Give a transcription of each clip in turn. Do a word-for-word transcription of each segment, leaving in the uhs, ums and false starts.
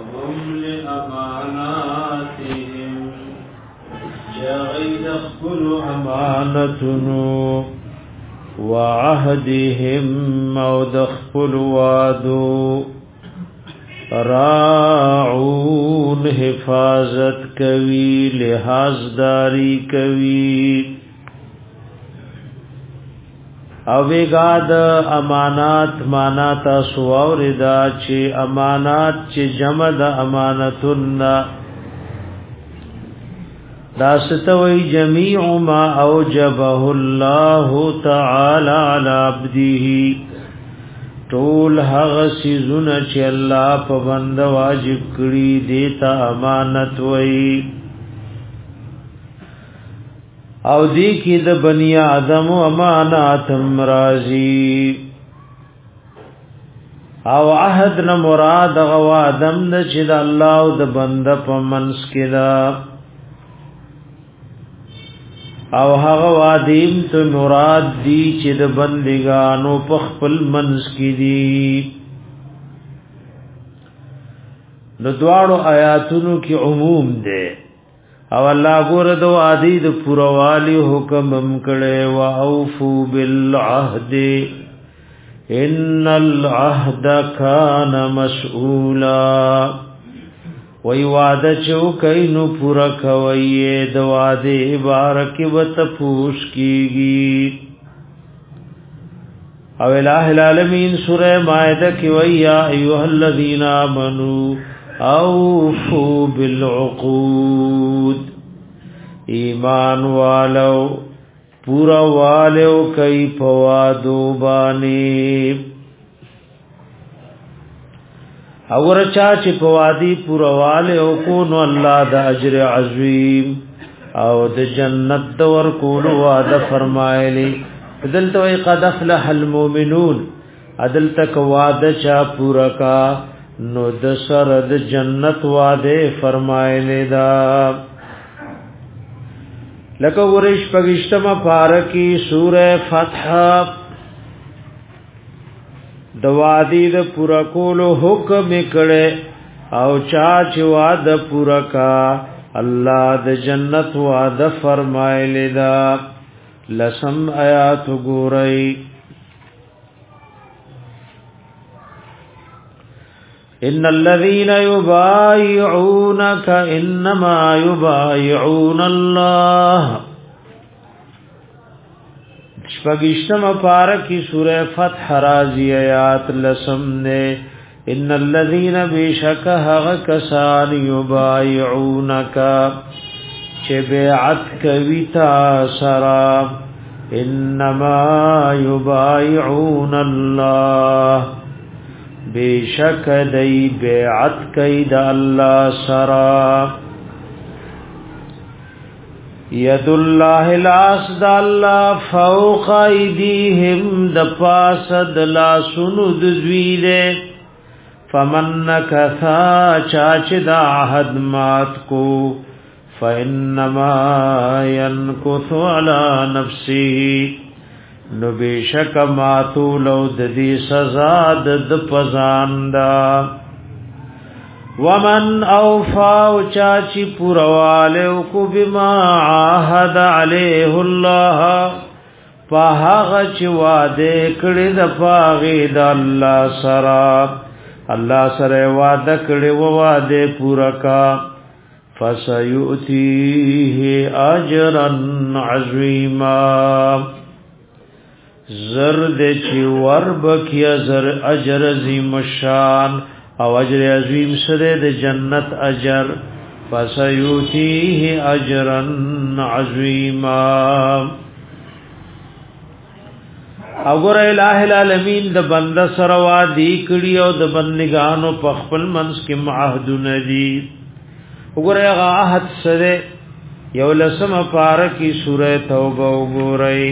وهم لأماناتهم جغيد اخبر امانتنو وعهدهم مود اخبر وادو راعون حفاظت کوي لحاظ داری کوي او بیگاد امانات ماناتا سواوردا چې امانات چې جمع د امانتن داستوی جميع ما اوجبه الله تعالی علی عبده ټول هغه سيزونه چې الله په بنده واجب کړی دیتا امانت وای او دی کی د بنی آدم امانات مرازی او عهد نه مراد غو آدم د چې د الله او د بنده په منس کې دا او هغه وادیم ته مراد دی چې د بندګانو په خپل منس کې دي نو دواړو آیاتونو کې عموم ده او الله ګور د وادي د پروالی حکم هم کړي او اوفو بالعهد ان العهد كان مسؤولا وی وعده چو کینو پورا کوي د وعده بارک وت پوش کیږي او الہ العالمین سورہ مائده کی وی یا ایها الذین آمنوا اوفوا بالعقود ایمان والو پورا والو کئی پوادو بانی اور چا چې په وادي پرواله او کو نو الله د اجر عظیم او د جنت د ور کول وعده فرمایلی دلته وی قد افلح المؤمنون عدل تک وعده چا پورا کا نو د سر د جنت وعده فرمایلی دا لکه ورش پګشتمه پارکی سوره فتح د وادي د پورا کولو حکم کړي او چا چې وعده پورا کا الله د جنت وعده فرمایلی دا لسم آیات ګورئ ان الذين يبايعونك انما يبايعون الله شپږشتمه پارکی سورہ فتح رازی آیات لسم نے ان الذين بشک هغه کسان یبایعونک چې بیعت کوي تا سرا انما یبایعون الله بشک دای بیعت کوي د الله سرا ید الله لاس د الله فوق ایدیهم د پاسد لا سند زویله فمن نکثا چاچ د عهد مات کو فانما ينكث على نفسه نو بشک ماتو لو د دې سزا د پزاندا ومن اوفا چاچی پوروالیو کو بما عاهد علیه الله فهغه چې وعده کړی د پاغې د الله سره الله سره وعده کړی و وعده پورا کا فسيؤتيه اجرا عظیما زرد چې ورب کیا زر اجر عظیم شان او اجر عظیم سره د جنت اجر فسيؤتيه اجرا عظیما اگر الہ العالمین د بنده سره وادي کړي او د بندگانو په خپل منس کې معاهد ندی وګوره هغه عهد سره یو لسمه پاره کې سوره توبه وګورئ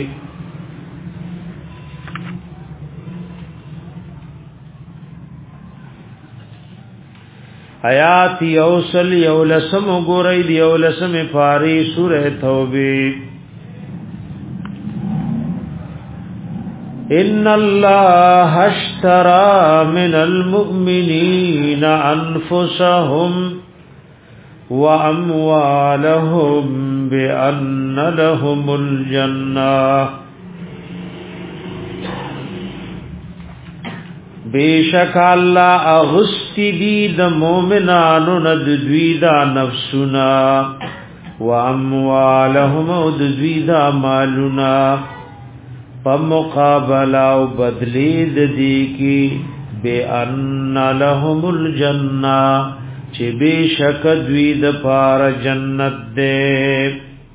آیات یوصل یولسم وګورئ دی یولسم پاره سوره توبه ان الله اشترى من المؤمنين انفسهم واموالهم بان لهم الجنه بیشک اللہ اغسطی دی دا مومنانو نددوی دا نفسنا و اموالهم اددوی دا مالنا فمقابلہ و بدلید دی کی بے ان لهم الجنہ چی بیشک دوی دا پار جنت دے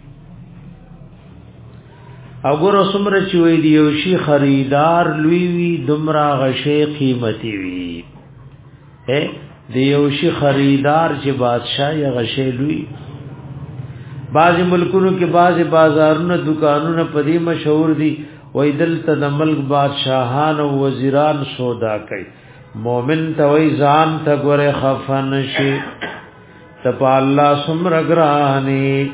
اگر سمر چوی دیوشی خریدار لوی وی دمرا غشی قیمتی وی اے دیوشی خریدار چی بادشاہ یا غشی لوی بعض ملکونو کې بعض بازارونو دکانونو پدی مشهور دي وای دلته د ملک بادشاہان او وزیران سودا کوي مومن ته وای ځان ته ګوره خفن شي ته په الله سمر ګرانی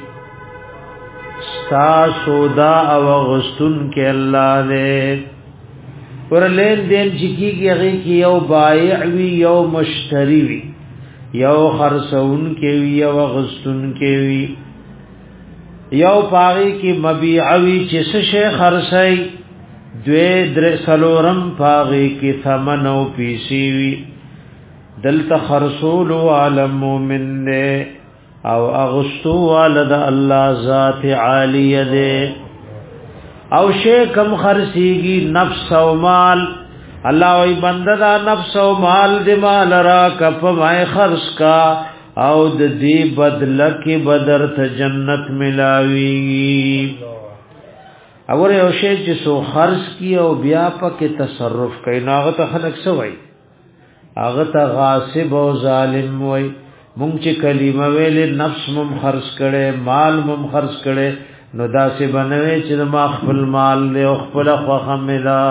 ستا سودا او غستون کې الله دې ور لین دین چکی کې هغه کې یو بایع وی یو مشتری وی یو خرڅون کې وی یو غستون کې وی یو پاغي کې مبيع وی چې څه شي خرڅای دوی در سلورم پاغي کې ثمن او پیسي وی دلته خرصول عالم مومن نه او اغستو والد الله ذات عالیه دے او شی کم خرسیگی نفس او مال الله وی بنده دا نفس او مال دی مال را کپ مای خرس کا او د دې بدل کې بدر ته جنت ملاوی اور یو شی چې سو خرس کی او بیا پکې تصرف کوي ناغه ته خلق سوی هغه ته غاصب او ظالم وای مونږ چې کلمه ویلې نفس مم خرج کړي مال مم خرج کړي نو داسې بنوي چې ما خپل مال له خپل خوخه ملا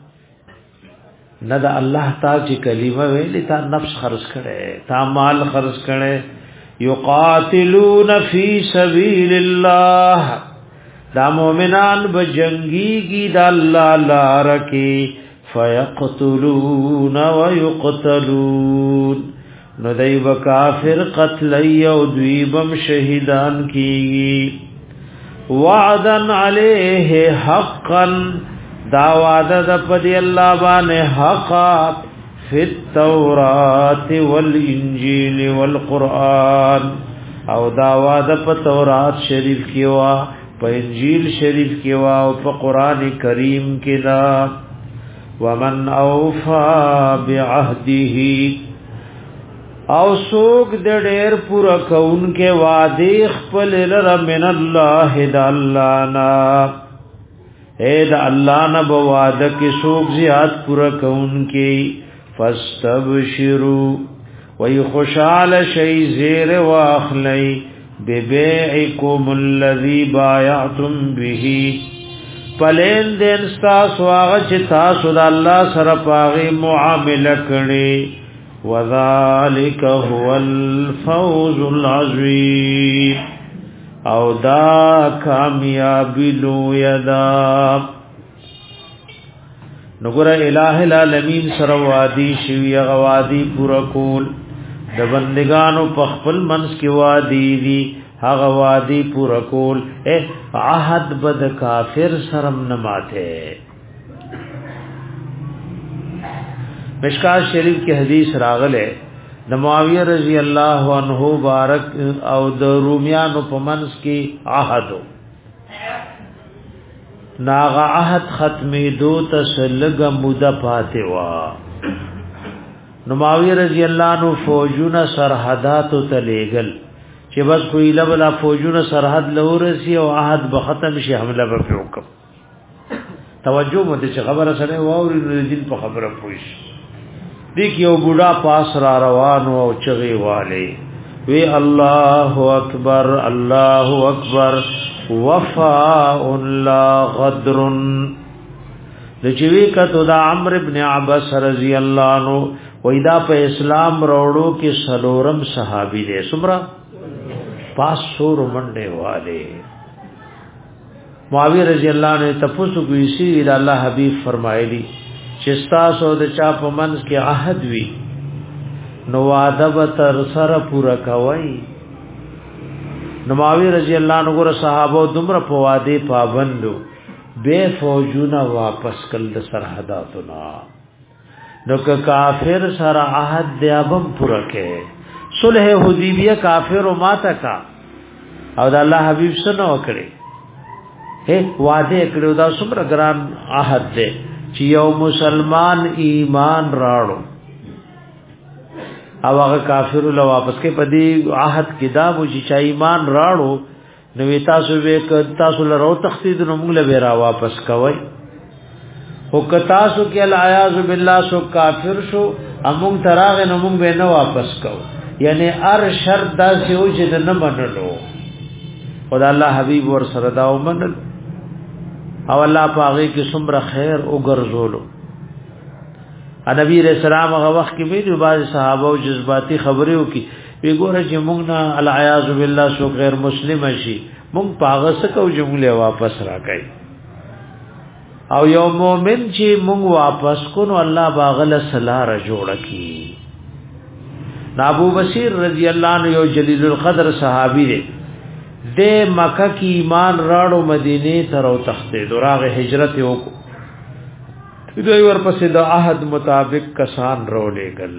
نه دا الله تعالی چې کلمه ویلې تا نفس خرج کړي تا مال خرج کړي یقاتلون فی سبیل الله دا مؤمنان بجنگی دا الله لار کې فیقتلون ویقتلون نو دای و کافر قتل یو دویبم شهیدان کی وعدا علیه حقا دا وعده د پدی الله باندې حق فی التورات والانجیل والقران او دا وعده په تورات شریف کې وا په انجیل شریف کې وا او په قران کریم کې دا ومن اوفا بعهده او سوک د ډېر پورا کون کې وعده خپل لره من الله د الله نا اے د الله نه بواده کې سوک زیات پورا کون کې فاستبشروا وی خوشال شی زیر واخلی ببیعکم الذی بایعتم به پلین دین ستاسو آغا چه تاسو دا اللہ سر پاغی معاملہ کڑی وذالک هو الفوز العظیم او دا کامیابی لو یدا نگورا الہ العالمین سر وادی شوی غوادی پورا کول د بندگانو پخپل منس کی وادی دی هغه وادی پورا کول اے عهد بد کافر سرم نماته مشکات شریف کی حدیث راغله د معاویہ رضی اللہ عنہ بارک او د رومیانو په منس کی عهد ناغه عهد ختمې دو تسلګ موده پاتې وا نو معاویہ رضی اللہ عنہ فوجونه سرحدات تلېګل چې بس کوئی لبلا فوجونه سرحد لورسي او عهد به ختم شي حمله به وکم توجه مو دې خبره سره واوري نو دین په خبره پوښ دیک یو بوډا پاس را روانو او چغي والے وی الله اکبر الله اکبر وفاء لا غدر لچوی کتو دا عمرو ابن عباس رضی اللہ عنہ ویدا په اسلام روړو کې سلورم صحابي دي سمرا پاس سور منډه والے معاویه رضی الله عنه تفسو کوي سي د الله حبيب فرمایلی چې تاسو د چا په منځ کې عهد وي نو وعده به تر سره پورا کوي. نو معاویه رضی الله عنه ګره صحابه دومره په وعده پابندو به فوجونه واپس کړل د سرحداتنا. نو که کافر سره عهد دی ابم پورا کې صلح حدیبیه کافر او ماته کا او د الله حبیب سره وکړي هي وعده کړو دا څومره ګران عهد دی چې یو مسلمان ایمان راړو او هغه کافر له واپس کې پدی عهد کې دا مو چې ایمان راړو نو تاسو به ک تاسو له رو تخدید نو موږ له را واپس کوي او ک تاسو کې الایاذ بالله سو کافر شو امون تراغ نو موږ به نه واپس کوو. یعنی ار شرط دا سی او چې نه منلو خدای الله حبیب ور سره دا ومنل او الله پاغي کې څومره خیر او ګرځولو. نبی رسول الله هغه وخت کې ویلو بعض صحابه او جذباتي خبرې وکي وی ګوره چې موږ نه العیاذ بالله سو غیر مسلم شي موږ پاغه سکو جمله واپس راکړي او یو مؤمن چې موږ واپس کو نو الله باغله سلاره جوړ کی. ابو بصیر رضی الله عنه یو جلیل القدر صحابی دی د مکه کی ایمان راړو مدینه ته او تخته دراغه هجرت وکړو دوی ورپسې د عهد مطابق کسان رولېګل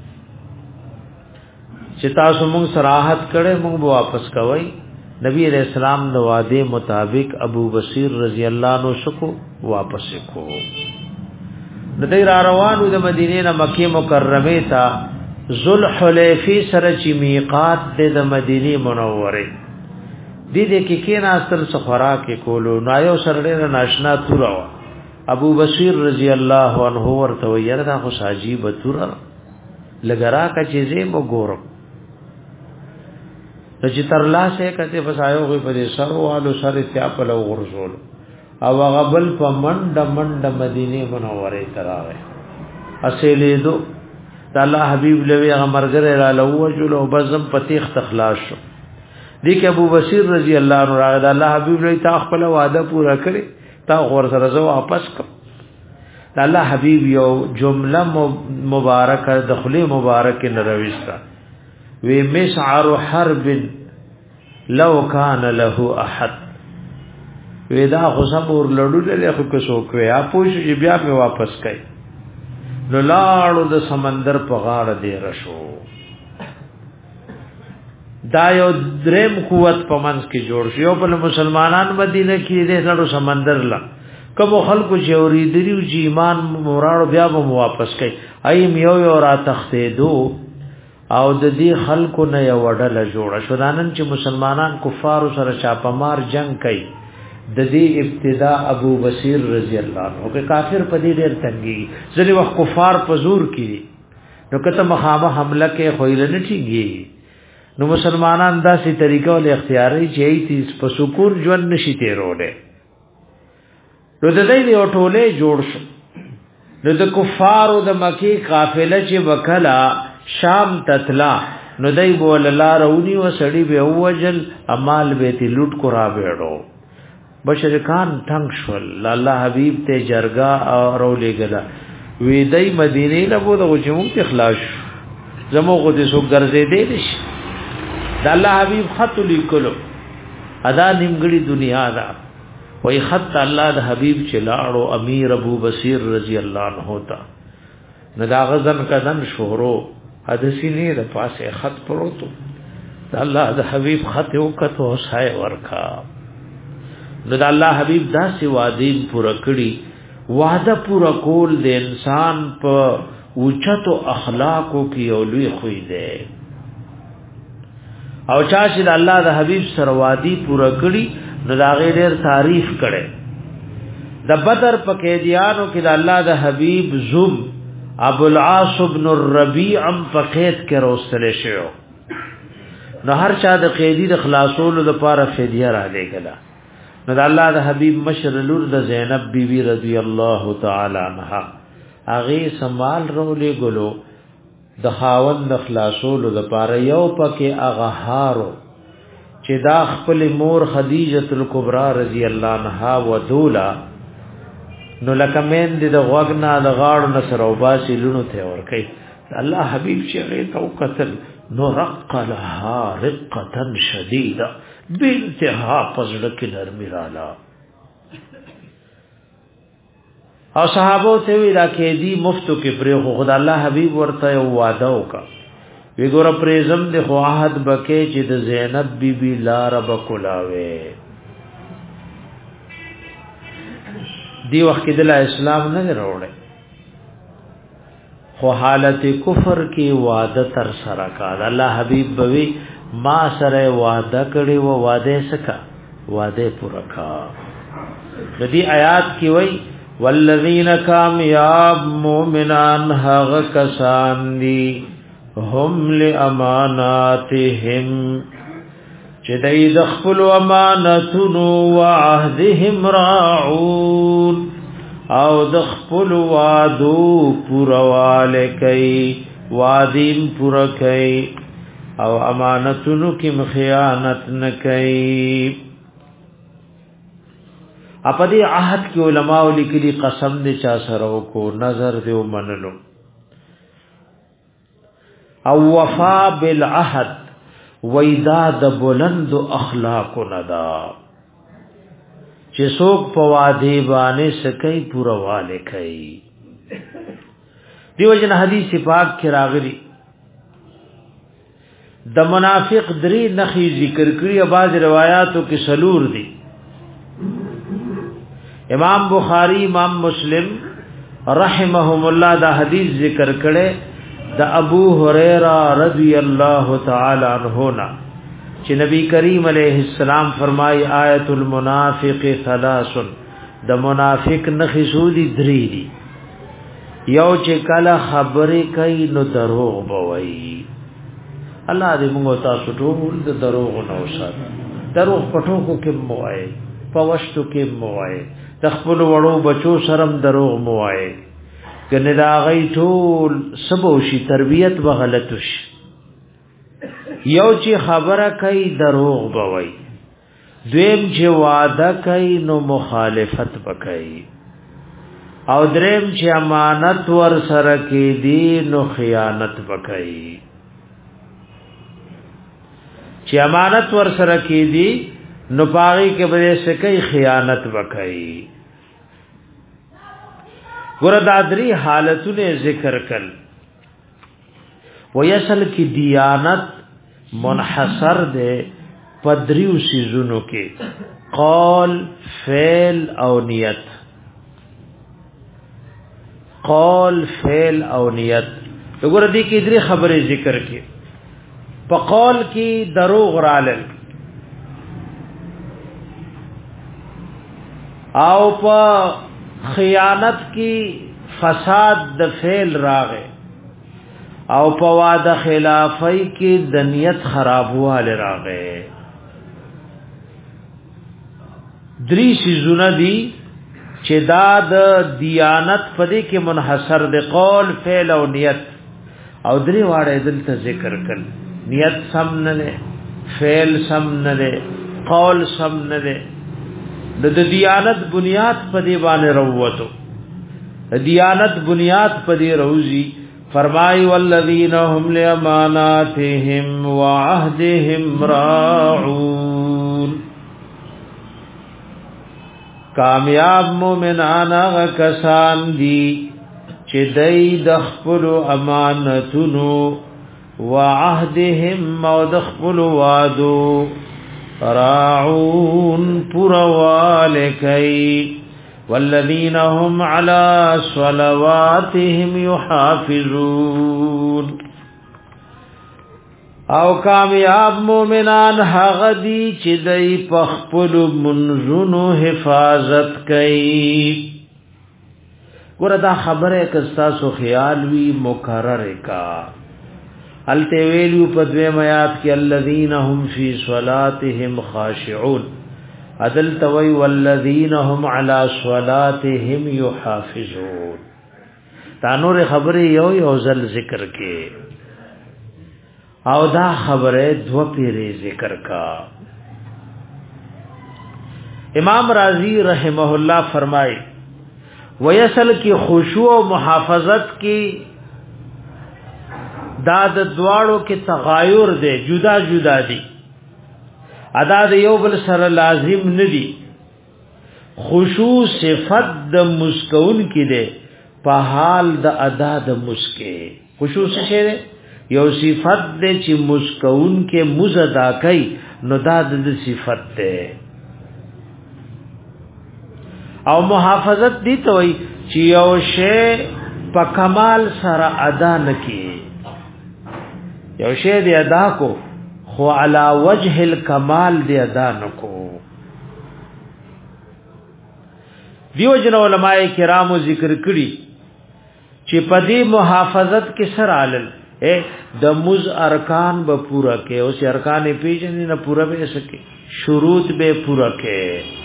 چې تاسو موږ سراحت کړي موږ واپس کوي. نبی علیہ السلام د وعده مطابق ابو بصیر رضی الله عنه شکو واپس کو. د دې را روانو د مدینې نه مکه مکرمه ته ذوالحلیفه سره چې میقات د مدینه منوره دې دې کې کې ناستل سفرا کې کولو نو یو سره ډېر ناشنا تورا ابو بصیر رضی الله عنه ورته ویره دا خو عجیب تورا لګرا کا چیزې مو ګورم چې تر لاسه کته فسایو غي په سرو والو سره تیا په لو غرزول او غبل په منډ منډ مدینه منوره تراوه اصلې دو د الله حبیب لوی غمرګره را لوجل او بزم پتیخ تخلاص شو. دې کې ابو بصیر رضی الله عنه راغی د الله حبیب لوی تا خپل وعده پورا کړی تا غور سره زو واپس کړ. د الله حبیب یو جمله مبارکه دخلی مبارک نرويستا وی مسعر حرب لو کان له احد وی دا خو صبر لړو له خو کسو کوي اپو چې بیا په واپس کړي نو لاړو د سمندر په غاړه دی رشو. دا یو دریم قوت په منځ کې جوړ شو په مسلمانان مدینه کې د لړو سمندر لا کوم خلکو چې اوریدلیو چې ایمان موراړو بیا به واپس کړي ایم یو یو را تختې دو او د دې خلکو نه یو وډله جوړه شو. نن چې مسلمانان کفار سره چاپمار جنگ کوي د دې ابتدا ابو بصیر رضی الله عنه که کافر په دې ډېر تنګي ځلې وخت کفار په زور کې نو کته مخامه حمله کې خویل نه ټیږي نو مسلمانان داسې طریقو له اختیاري چې ایتیس په سکون ژوند نشي تیروله. نو د دې یو ټوله جوړ شو. نو د کفارو د مکی قافله چې وکلا شام تتلا نو دای بول لارونی و سړی به وجل امال به تی لوټ کو را بیړو بشرکان ټنګ شول. الله حبیب ته جرګه او لګلا وی دای مدینه له بو د غجمو اخلاص زمو غو دې سو ګرځې دې دش د الله حبیب خط لیکلو ادا نیمګړي دنیا دا وای خط الله د حبیب چلاړو امیر ابو بصیر رضی الله عنه تا ندا غزن کدن شهرو حدثینی د پاسه خط پروتو د الله د حبیب خط وکړو سای ورکا نو د الله حبیب داسې وعده پوره کړی. وعده پوره کول د انسان په اوچتو اخلاقو کې اولوی خوې ده او چا چې د الله د حبیب سره وعده پوره کړی نو دا غیر تعریف کړي. د بدر په قیدیانو کې د الله د حبیب زوم ابو العاص بن الربيع په قید کې راوستل شو. نو هر چا د قیدی د خلاصولو لپاره فدیه را لګلا. نو د الله د حبیب مشر لور د زینب بیبی رضی الله تعالی عنها هغه سمال رولې ګلو د خاوند د خلاصولو لپاره یو پکې هغه هارو چې دا خپل مور خدیجه الکبرى رضی الله عنها ودولا نو لکه مین دې د غوغنا د غاړو نصر او باسي لونو ته ور کوي الله حبيب چې هغه تو قتل نو رق لها رقه شديده بانتها پزړه کې نرمي رااله او صحابه ته وی دا کې دی مفتو کې پرې خو خدای الله حبيب ورته وعده وکا وی ګور پرېزم د خو عهد بکې چې د زینب بیبي لار بکولاوي دی وخت د اسلام نه وروړي خو حالت کفر کې وعده تر سره کړه الله حبيب بوي ما سره وعده کړي و وعده سکا وعده پورا کا د دې آیات کې وای والذین کامیاب مومنان هغه کسان دي هم لاماناتهم چې دای د خپل امانتونو او عهدهم راعون او د خپل وعدو پرواله کوي وعدین پوره کوي او امانتونو کې خیانت نه کوي اپا دی عهد کی علماء لیکلی قسم دے چا سره کو نظر دے منلو او وفا بالعهد ویدا د بلند اخلاق ندا چې څوک په وعده باندې سکی پورواله کوي دیو جن حدیث پاک کې راغلی د منافق درې نخي ذکر کړی بعض روایتو کې سلور دي امام بخاری امام مسلم رحمهم الله دا حدیث ذکر کړي د ابو هريره رضی الله تعالی عنہ نا چې نبی کریم علیه السلام فرمای آیت المنافق ثلاث د منافق نخي سودی درې دي یو چې کله خبرې کوي نو دروغ بوي الله دې موږ تاسو ټول د دروغ نه وساتي دروغ پټو کو کې موای پوښتو کې موای تخپل وړو بچو شرم دروغ موای کنه دا غي ټول سبوشي تربيت و غلطوش یو چې خبره کوي دروغ بوي دویم چې وعده کوي نو مخالفت وکړي او دریم چې امانت ور سره کې دي نو خیانت وکړي چې امانت ور سره کې دي نو پاغي کې به سکی خیانت وکړي ګور دادری حالتونه ذکر کړل ویسل کی دیانت منحصر ده پدریو سيزونو کې قول فعل او نیت قول فعل او نیت وګور دې کې درې خبرې ذکر کې په قول کې دروغ رالل او په خیانت کی فساد د فعل راغه او په وعده خلافی کی د نیت خرابواله راغه دری سيزونه دي چې دا د دیانت پدې کې منحصر د قول فعل او نیت او درې واړه دلته ذکر کړل نیت سم نه ده فعل سم نه ده قول سم نه ده د دیانت بنیاد په دی باندې وروته دیانت بنیاد په دی روزي فرمای والذین هم لاماناتهم وعهدهم راعون کامیاب مومنان هغه کسان دي چې دای د خپل امانتونو وعهدهم او د خپل وعدو راعون پروالکی والذین هم علی صلواتهم یحافظون او کامیاب مومنان هغه دي چې دای په خپل منځونو حفاظت کوي ګوره دا خبره کستا سو خیال وی مکرر کا الته ویلو په دوی میات کې الذین هم فی صلاتهم خاشعون عدل توي والذین هم علی صلاتهم یحافظون دا نور خبره یو یو ځل ذکر کې او دا خبره دو پیری ذکر کا امام رازی رحمه الله فرمائے ویسل کی خشوع و محافظت کی داد دواړو کې تغایر دے جدا جدا دی ادا د یو بل سره لازم ندی خشوع صفت د مسکون کی دے په حال د ادا د مسکه خشوع څه شی یو صفت دے چې مسکون کې مزدا کوي نو دا د صفت ده او محافظت دي ته وي چې یو شی په کمال سره ادا نکي یو شی دی ادا کو خو علا وجه الکمال دی ادا نکو دیو جن علماء کرامو ذکر کړي چې په دې محافظت کې سره علل اے د مز ارکان به پورا کې او چې ارکان پیژنې نه پورا به سکے شروط به پورا کې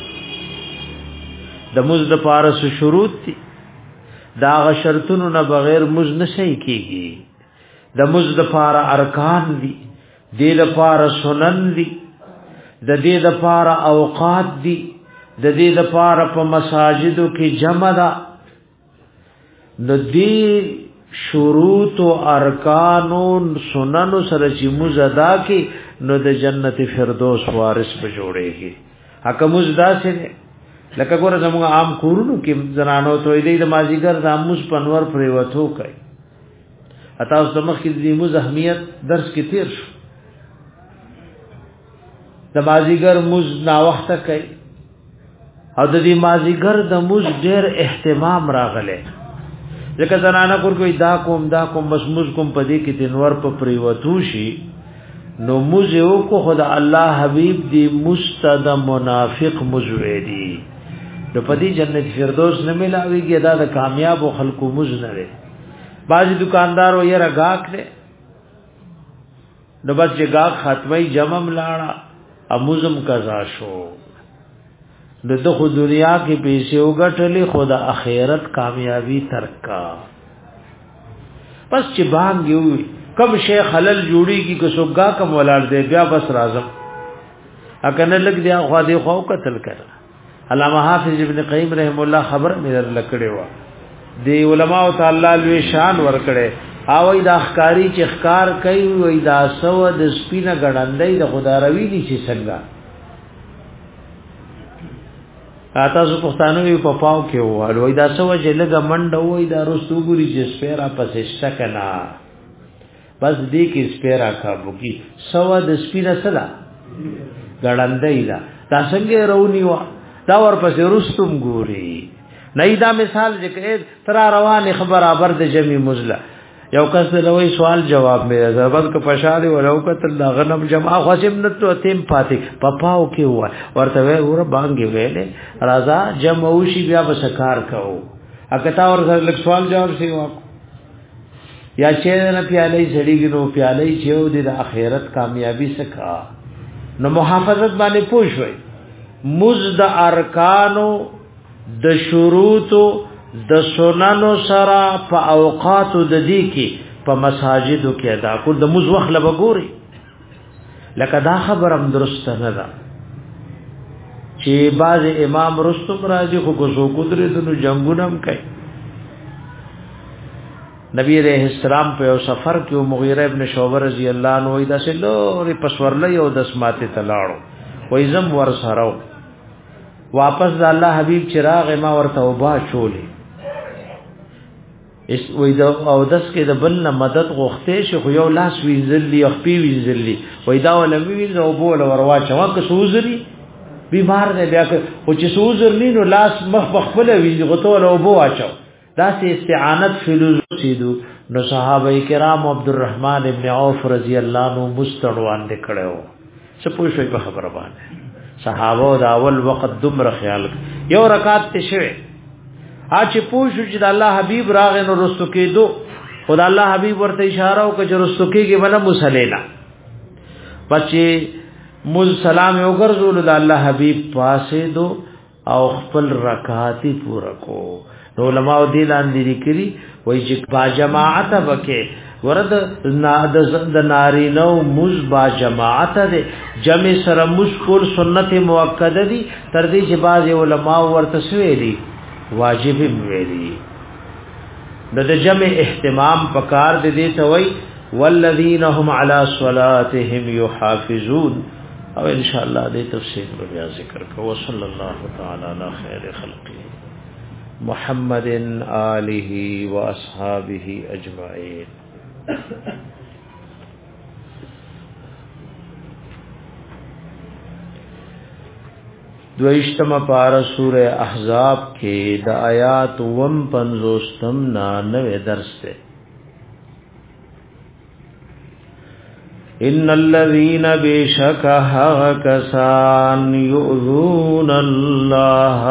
د مز د پارس شروط دي دا غ شرطونو نه بغیر مز نه صحیح کیږي د مز د پار ارکان دي د دې لپاره سنن دي د دې لپاره اوقات دي د دې لپاره په مساجدو کې جمع ده د دې شروط او ارکان او سنن سره چې مزدا کې نو د جنت فردوس وارث به جوړيږي حق مزدا سره لکه ګور زموږ عام کورونو کې زنانو ته دې د مازیګر د اموس پنور پریوتو کوي اته اوس د مخ کې د موز اهمیت درس کې تیر شو د مازیګر موز نا وخت کوي او د دې مازیګر د موز ډېر اهتمام راغله ځکه زنانه کور کوي دا کوم دا کوم بس موز کوم پدې کې تنور په پریوتو شي نو موز یو کو خدا الله حبیب دی مستد منافق مزویدی نو پدې جنت فردوس نه ملاويږي دا د کامیاب خلکو موز نه لري باجی دکاندار و یې رګاک دے نو بس جگاک ختمي جمم لاړه اموزم قضا شو د دغه دنیا کې پیسې وګټلې خدا اخرت کامیابی ترکا پس چې باندې وي کب شیخ حلل جوړیږي که سوګه کم ولار دے بیا بس راځم اکنه لګ دی خو دې خو قتل کړ علامه حافظ ابن قیم رحم الله خبر مې لکړې و دی علماء تعالی لوی شان ور کړي او دا ښکاری چې ښکار کوي وې دا سو د سپینه غړندې د خداروي دي چې څنګه اته زه پښتانه یو په پاو کې وای وې دا سو چې لګه منډه وې دا رستو ګوري چې سپیرا پسې شکنا بس دې کې سپیرا کابو کی سو د سپینه سلا غړندې دا دا څنګه رونی وا دا ور پسې رستم ګوري نه دا مثال ذکر تر روان خبر برابر د جمی مزله یو کس له وی سوال جواب مې زبر کو پښاله ولو کتل دا غنم جمع خاصم نتو تیم پاتې پپاو کې هوا ورته ور باندې ویلې رضا جمع وشي بیا بسکار کوو اکتا ور لک سوال جواب سی وا یا چې نه پیالې سړیږي نو پیالې چې د اخرت کامیابی سکا نو محافظت باندې پوښوي مزد ارکانو د شروطو د سننو سره په اوقاتو د دې کې په مساجدو کې ادا کول د مز وخت له وګوري لکه دا خبر هم درست نه ده چې باز امام رستم راځي خو کو سو قدرتونو جنگونه هم کوي نبی عليه السلام په سفر کې مغیره ابن شعبہ رضی الله عنه دا سلو پسورله یو دسماته تلاړو وای زم ور سره واپس د الله حبیب چراغ ما ورته وبا چولې اس وې دا او داس کې د بل نه مدد غوښته شي خو یو لاس وینځلې او خپې وینځلې وې دا ولې وینځ او بوله ورواچو که سوزري بیمار دی بیا که او چې سوزر نینو لاس مخ بخپل وینځ غوته او بو واچو دا سي استعانت فلوسي دو نو صحابه کرام عبدالرحمن ابن عوف رضی الله عنه مستړوان دکړو څه پوښوي په خبره باندې صحابه دا اول وخت دومره خیال یو رکعت ته شوه اچ پوښو چې د الله حبيب راغ نو رستو کېدو خدای الله حبيب ورته اشاره وکړه چې رستو کېږي ولا مصلینا بچي مول سلام یو ګرځول د الله حبيب پاسه دو او خپل رکعاتي پورا کو علماء دې لاندې لیکلي وایي چې با جماعت وکي ورد د ناری نو مزبا جماعت ده جمع سره مشکل سنت مؤکده دي تر دې چې بعض علماء ورته سویلي واجب ویلي د جمع اهتمام پکار دي ته وای والذین هم علی صلاتهم یحافظون او ان شاء الله دې تفصیل بیا ذکر کو صلی الله تعالی علی خیر خلقه محمد آله و اصحابه اجمعین دویشتم پارا سورہ احزاب کے دا آیات وم پنزوستم نانوے درس سے ان الذین بیشک حق کسان یؤذون اللہ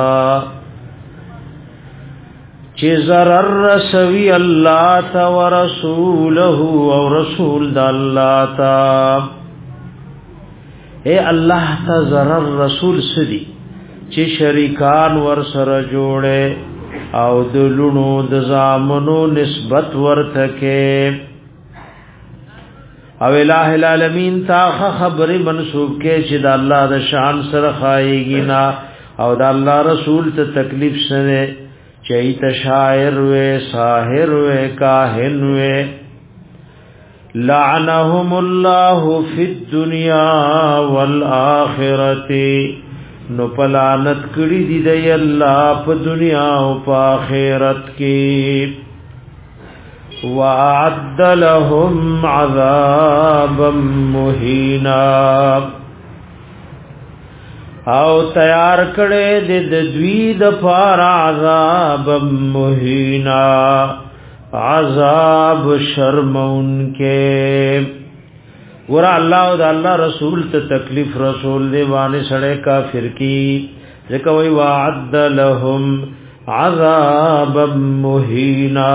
چی ضرر رسوی اللہ تا و رسوله و رسول دا اللہ تا اے اللہ تا ضرر رسول سدی چی شریکان ور سر جوڑے او دلونو دزامنو نسبت ورتکے او الہ العالمین تا خبر منصوب کے چی دا اللہ دا شان سر خائیگی نا او دا اللہ رسول تا تکلیف سنے چیت شاعر وے ساحر وے کاہن وے لعنهم اللہ فی الدنیا والآخرت نو پلانت کڑی دی دی اللہ پا دنیا و پا آخرت کی وَأَعَدَّ لَهُمْ عَذَابًا مُهِينًا او تیار کړي د دوی د پار عذاب مهینا عذاب شرمون کې ور الله او د الله رسول ته تکلیف رسول دی باندې سړی کافر کی ځکه وی وعد لهم عذاب مهینا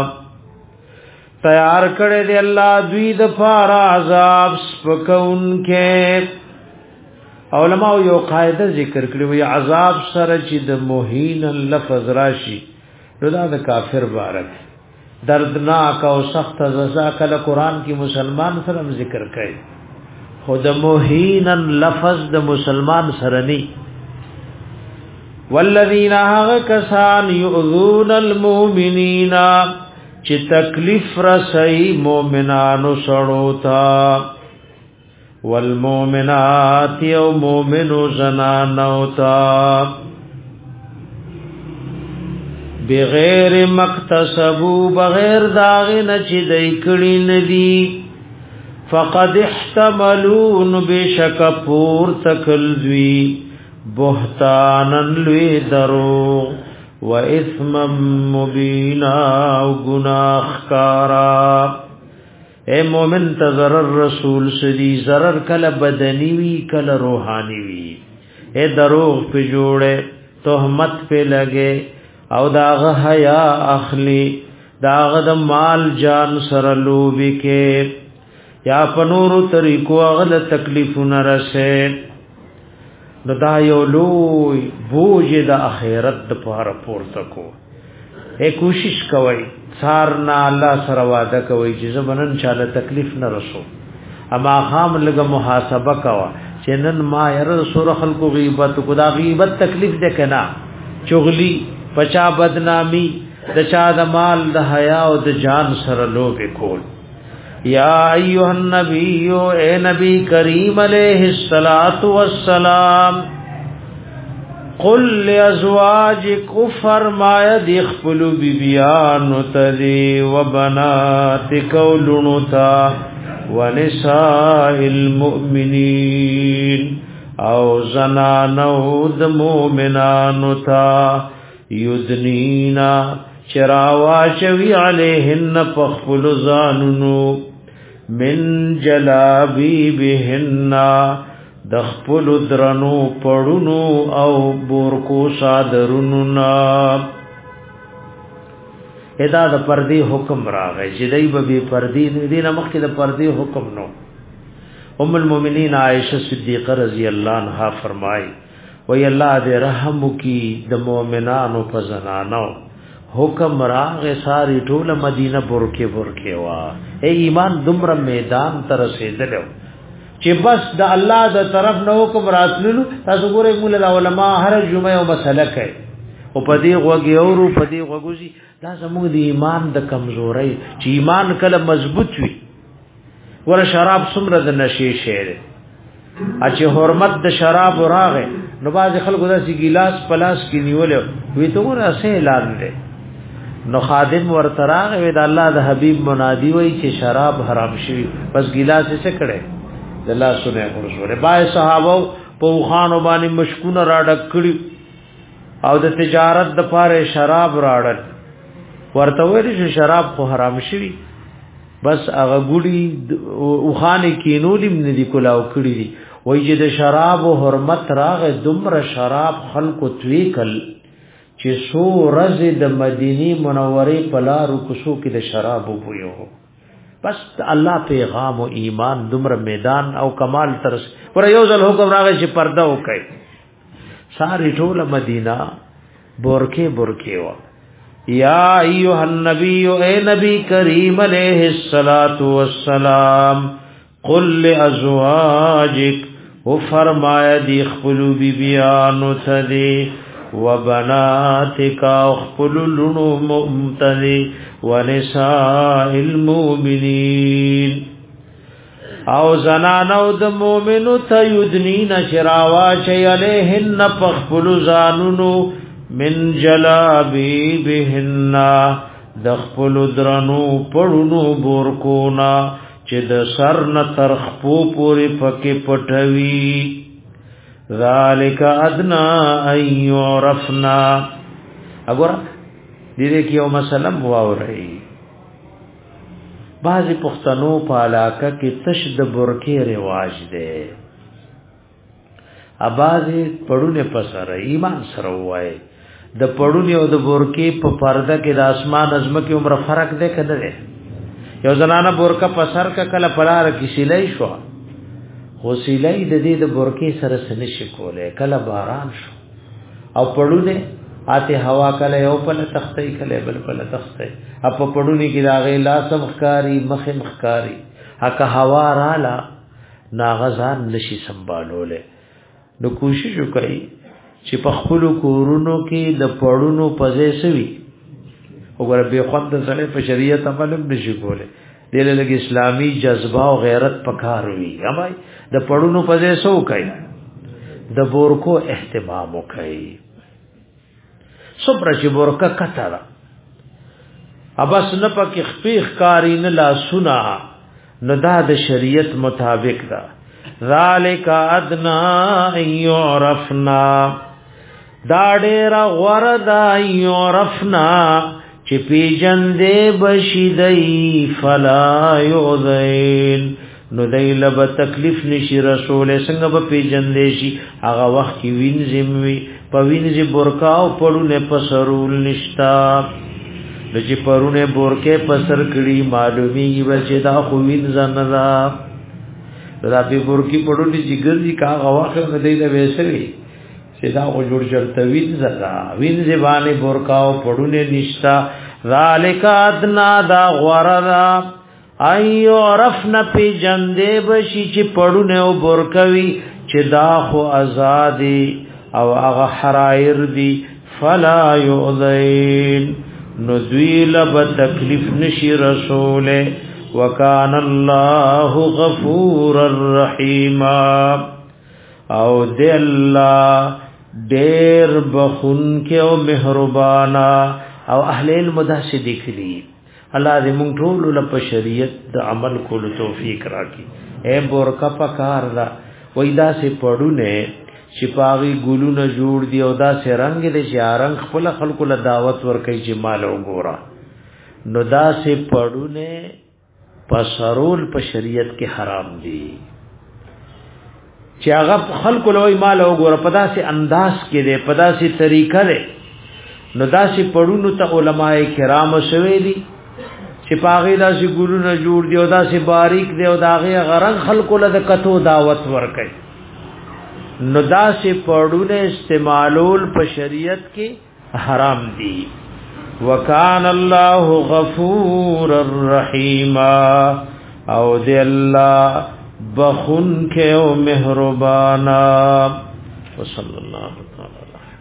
تیار کړي دی الله دوی د پار عذاب سپکون کې علماء یو قاعده ذکر کړی وی عذاب سره چې د موهین لفظ راشي نو دا د کافر بارک دردناک او سخت سزا کله قران کې مسلمان سره ذکر کړي خود موهین لفظ د مسلمان سره ني والذین هغه کسان یؤذون المؤمنین چې تکلیف رسي مؤمنانو سره تا والمؤمنات یو مؤمنو زنانو تا بغیر مکتسبو بغیر داغن چی دی کڑی ندی فقد احتملون بشک پور تکلدوی بہتانن لوی درو و اثما مبینا و گناہ کارا اے مومن ته ضرر رسول سدی ضرر کله بدنی وی کله روحانی وی اے دروغ په جوړه تهمت په لګے او داغه حیا اخلی داغه د مال جان سره لوبي کې یا پنورو طریقو غل تکلیفونه رسه نو دا یو لوی بوج د اخرت د پاره پورته کو اے کوشش کوي سارنا الله سره وعده کوي چې زمنن چاله تکلیف نه رسو اما خام لګه محاسبه کوا چې نن ما ير سور خلق غیبت کو دا غیبت تکلیف ده کنا چغلی پچا بدنامی د چا د مال د حیا او د جان سره لوګه کول یا ایها النبی اے نبی کریم علیہ الصلات والسلام قل لازواجک فرمایا دی خپلو بیبیانو تدی و بناتک ولنتا و نساء المؤمنین او زنانو د مومنانو تا یدنینا چراوا چوی علیہن پخپل زاننو من جلابی بهننا د خپل درنو پړونو او بورکو صادرونو نا ادا د پردی حکم راغی چې دای به پردی دینه مخکې د پردی حکم نو ام المؤمنین عائشہ صدیقہ رضی اللہ عنہا فرمائی وی اللہ دې رحم کی د مؤمنانو په زنانو حکم راغ ساری ټول مدینه برکه برکه وا اے ایمان دمر میدان تر رسیدلو چې بس د الله د طرف نو حکم راتللو تاسو ګورئ مولا علماء هر جمعه او مسله کوي او پدې غوږی اورو پدې غوږوزي دا زموږ د ایمان د کمزوري چې ایمان کله مضبوط وي ور شراب څومره د نشي شعر اچ حرمت د شراب راغه نو باز خلکو داسې ګلاس پلاس کې نیولې وی ته ور اسه اعلان دی نو خادم ورتراغ وی د الله د حبیب منادی وای چې شراب حرام شي بس ګلاس یې څه کړي د الله سنه ورسوله بای صحابه په خوانو باندې مشکونه را ډک کړي او د تجارت د پاره شراب راړل ورته ویل چې شراب خو حرام شي بس هغه ګړي او خانه کې نو دې ندي کولاو کړی دي وای چې د شراب او حرمت راغ دمر شراب خلق تویکل چې سو رز د مدینی منورې په لارو کوڅو کې د شراب وبویو بس الله پیغام او ایمان دمر میدان او کمال ترس ور یو ځل حکم راغی چې پرده وکړي ساری ټول مدینه برکه برکه وا یا ایها النبی اے نبی کریم علیہ الصلات والسلام قل لازواجک او فرمایا دی خپلو بی بیانو تدی وبناتک اخپل لنو ممتنی ونساء المؤمنین او زنانو د مؤمنو تیدنین شراوا چی علیهن پخپل زانونو من جلابی بهن دخپل درنو پړونو بورکونا چې د سر نه ترخپو پوری پکې پټوي ذالک ادنا ایعرفنا وګوره دې کې یو مسله واوري بعضی پښتنو په علاقه کې تش د برکې رواج دی ابازي پړونه پسره ایمان سره وای د پړونی او د برکې په پرده کې د اسمان ازمکه عمر فرق دی کنه دی یو زنانه برکه پسر کا کله پلار کې سیلای شو خو سیلای د دې د برکې سره سنشي کوله کله باران شو او پړونه آتے هوا کله یو په تختې کله بل په تختې اپ پړونی کې راغې لاسم خکاری مخ مخکاری هکه هوا رااله ناغزان نشي سنبالوله نو کوشش وکړي چې په خپل کورونو کې د پړونو پځې سوي وګوره به خود د سره په شریعت عمل نشي کوله دله لګي اسلامی جذبه او غیرت پکار وي همای د پړونو پځې سو کوي د بورکو اهتمام وکړي صبر چې بورکا کتره ابس نه پکې خپيخ کاری نه لا سنا نه دا د شریعت مطابق دا ذالک ادنا یعرفنا دا ډیر وردا یعرفنا چې پیجن دې بشیدای فلا یذین نو دیل به تکلیف نشي رسول څنګه به پیجن دې شي هغه وخت کې وینځم وی په وینځي برکاو پړونه پسرول نشتا د چې پرونه بورکه پسر کړي معلومی چې دا خو وینځ نه دا دا په بورکی پړونی جګرځي کا غواخه نه دی دا وېسوي چې دا خو جوړ چرته وینځ دا وینځ باندې بورکاو پړونه نشتا ذالک ادنا دا غورا ایو رفنا پی جندې بشي چې پړونه او بورکوي چې دا خو آزادي او هغه حرایر دی فلا یؤذین نو دوی لب تکلیف نشی رسول وکان الله غفور الرحیم او دی الله ډیر بخون کې او مهربانا او اهل المداسه دکلی الله دې مونږ ټول له شریعت د عمل کولو توفیق راکړي اے بورکا پکار دا وېدا سي پړونه شپاغي ګلونه جوړ دی او دا سه رنگ دې چې رنگ خپل خلکو له دعوت ورکړي چې مال وګورا نو دا سه پړونه پسرول په شریعت کې حرام دي چې هغه خلکو له مال وګورا په داسې انداز کې دي په داسې طریقه ده نو دا سه پړونو ته علماء کرام شوي دي چې پاغي داسې ګلونه جوړ دی او داسې باریک دی او داغه غرض خلکو له کتو دعوت ورکړي نو داسې پړونه استعمالول په شریعت کې حرام دي وکان الله غفور الرحیم او دی الله بخون کے او مہربانا وصلی اللہ تعالی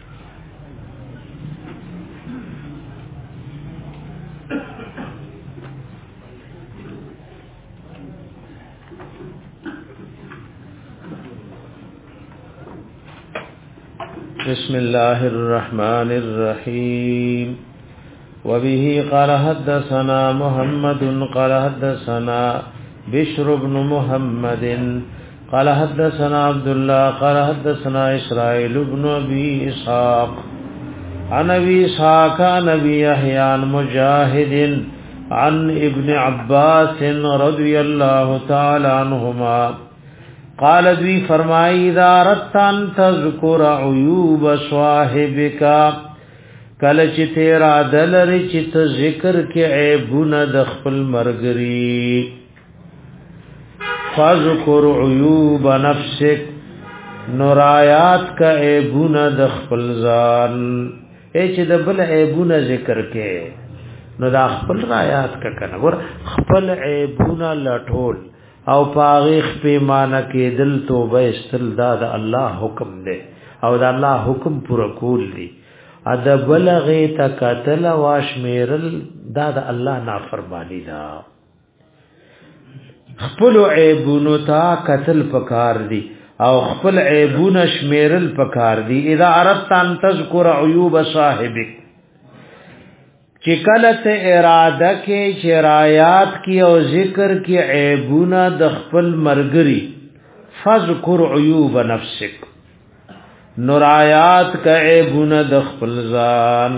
بسم الله الرحمن الرحيم وبه قال حدثنا محمد قال حدثنا بشر بن محمد قال حدثنا عبد الله قال حدثنا إسرائيل بن أبي إسحاق عن أبي إسحاق عن أبي يحيى عن مجاهد عن ابن عباس رضي الله تعالى عنهما قال دوی فرمائی اذا اردت ان تذکر عیوب صاحبک کل چی تیرا دلر چی ذکر کے عیبون دخپل مرگری فذکر عیوب نفسک نرایات کا عیبون دخپل زان اے چی دبل عیبون ذکر کے نو دا خپل رایات کا کنور خپل عیبون لٹھول او پاغیخ پیمانه کې دل توبه استل دا د الله حکم دی او د الله حکم پورا کول دی اد بلغه تکتل واشمیرل دا د الله نافرمانی دا خپل عیبونو تا قتل پکار دی او خپل عیبونه شمیرل پکار دی اذا اردت ان تذکر عیوب صاحبک چکلت اراده کې شرایات کی او ذکر کی عیبونه د خپل مرګري فذكر عیوب نفسک نرایات کا عیبونه د خپل ځان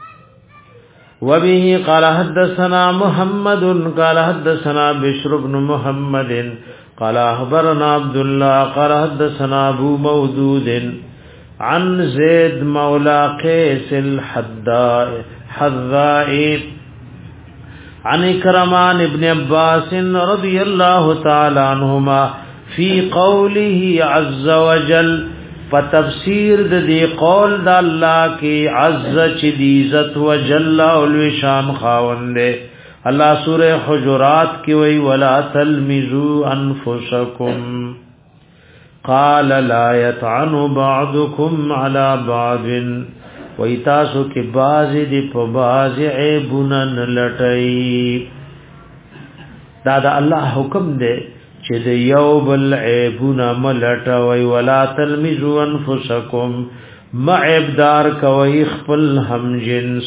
وبه قال حدثنا محمد قال حدثنا بشر بن محمد قال اخبرنا عبد الله قال حدثنا ابو مودود عن زید مولا قیس الحداء حذائي عن اكرمان ابن عباس رضي الله تعالى عنهما في قوله عز وجل فتفسير د دې قول د الله کې عز چې دی عزت وجل او الشان خاوند الله سوره حجرات کې وی ولا تلمزوا انفسكم قال لا يطعن بعضكم على بعض وی تاسو کې باز دی په باز عیبونه لټای دا دا الله حکم دی چې د یو بل عیبونه ملټوي ولا تلمزوا انفسکم معبدار کوي خپل هم جنس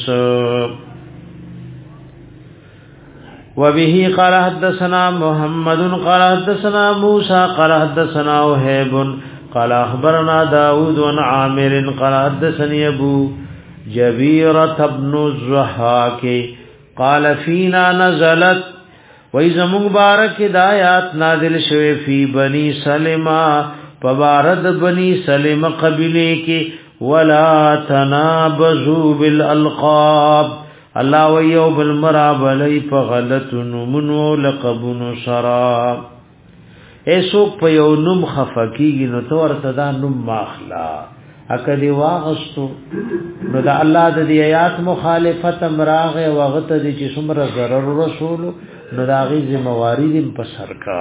وبه قال حدثنا محمد قال حدثنا موسى قال حدثنا وهيب قال اخبرنا داود عن عامر قال حدثني ابو جبيرة بن الضحاك قال فينا نزلت واذا مبارك دایات نازل شوه فی بني سلمہ فبارد بني سلمہ قبیلے کی ولا تنابزوا بالالقاب الله ويو بالمراب علی فغلط نمنو لقبن شراب ایسوک په یو نوم خفقیږي نو تور تدا نوم ماخلا اکدی واغستو نو دا الله د دې آیات مخالفت امراغه وغت دي چې څومره ضرر رسول نو دا غي ذمہواری دې په سر کا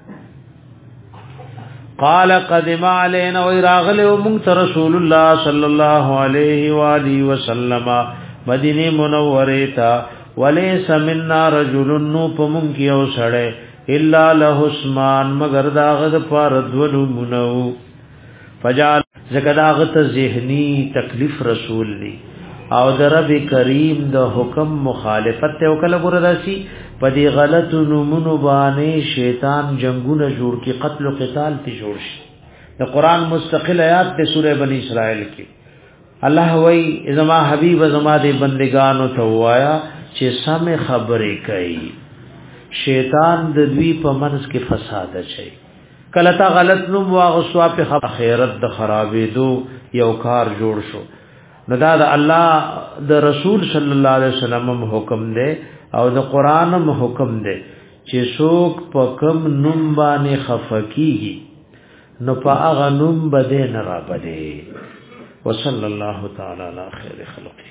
قال قدم علينا وراغله ومن رسول الله صلى الله عليه واله وسلم مدینه منوره تا وليس منا رجل نو پمون کیو سړی الا له عثمان مگر داغد پارد ولو منو فجال زکداغت ذہنی تکلیف رسول لی او در رب کریم د حکم مخالفت ته وکړه ګرداسي پدی غلط نمونو باندې شیطان جنگونه جوړ کی قتل او قتال ته جوړ شي د قران مستقل آیات ته سوره بنی اسرائیل کې الله وای ازما حبیب ازما دې بندگانو ته وایا چې سم خبرې کوي شیطان د دوی په منځ کې فساد اچي کله تا غلط نوم واغسوا په خیرت د خرابې دو یو کار جوړ شو نو دا د الله د رسول صلی الله علیه وسلم حکم دی او د قران حکم دی چې څوک په کم نوم باندې خفقیږي نو په هغه نوم باندې نه را بده وصلی الله تعالی علی خیر خلقه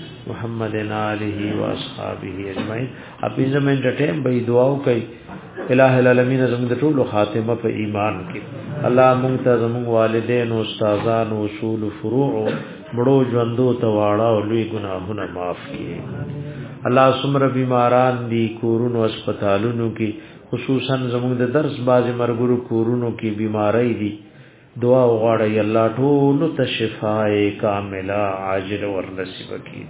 محمد آله و اصحابہ اجمعین. اپی زمین ټیم به دعاو کوي الہ العالمین زموږ د ټولو خاتمه په ایمان کې. الله مونږ ته زموږ والدین او استادان او اصول فروع مړو ژوندو ته واړه او لوی ګناهونه معاف کړي. الله سمره بیماران دي کورونو هسپتالونو کې، خصوصا زموږ د درس باز مرګرو کورونو کې بیماری دي. دعا وغواړی الله ټول ته شفای کامله عاجل ور نصیب کړي.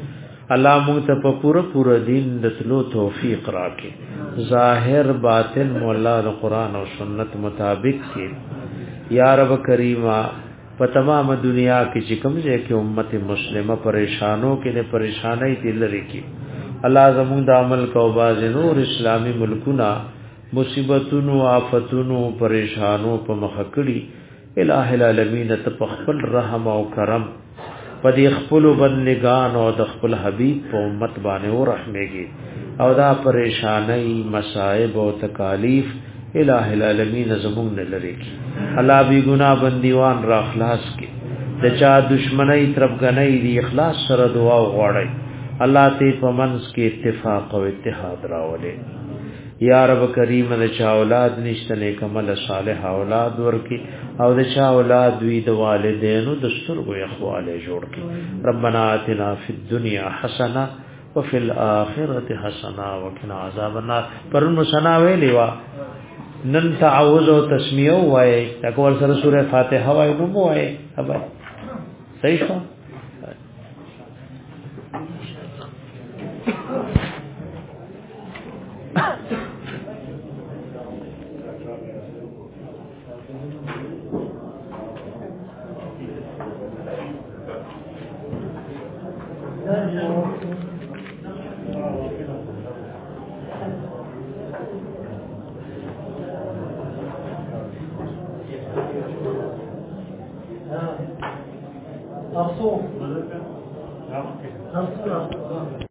الله موږ ته په پوره پوره دین د تلو توفیق راکړي. ظاهر باطن مولا د قران او سنت مطابق کړي. یا رب کریمه په تمام دنیا کې چې کوم ځای کې امت مسلمه پریشانو کې نه پریشانای دي لري کې الله زموږ د عمل کو باز نور اسلامی ملکونه مصیبتونو آفتونو پریشانو په مخ کړي. الہ العالمین ته په خپل رحم او کرم په دې خپل بندگان او د خپل حبیب په امت باندې ورحمېږي او دا پریشانای مصائب او تکالیف الہ العالمین زموږ نه لري کی. الله بی گناہ بندیوان را خلاص کی. د چا دشمنی طرفګنۍ دی اخلاص سره دعا وغواړي الله ته په منځ کې اتفاق او اتحاد راولي. یا رب کریم د چا اولاد نشته نیک عمل صالح اولاد ورکی او د چا اولاد وی د والدینو د سترګو اخواله جوړ کی. ربنا آتنا فی الدنیا حسنه وفي الاخره حسنه وقنا عذاب النار. پرونو سنا ویلی وا نن تعوذ او تسمیه وای تکور سره سوره فاتحه وای نو وای ابا صحیح شو. Thank you.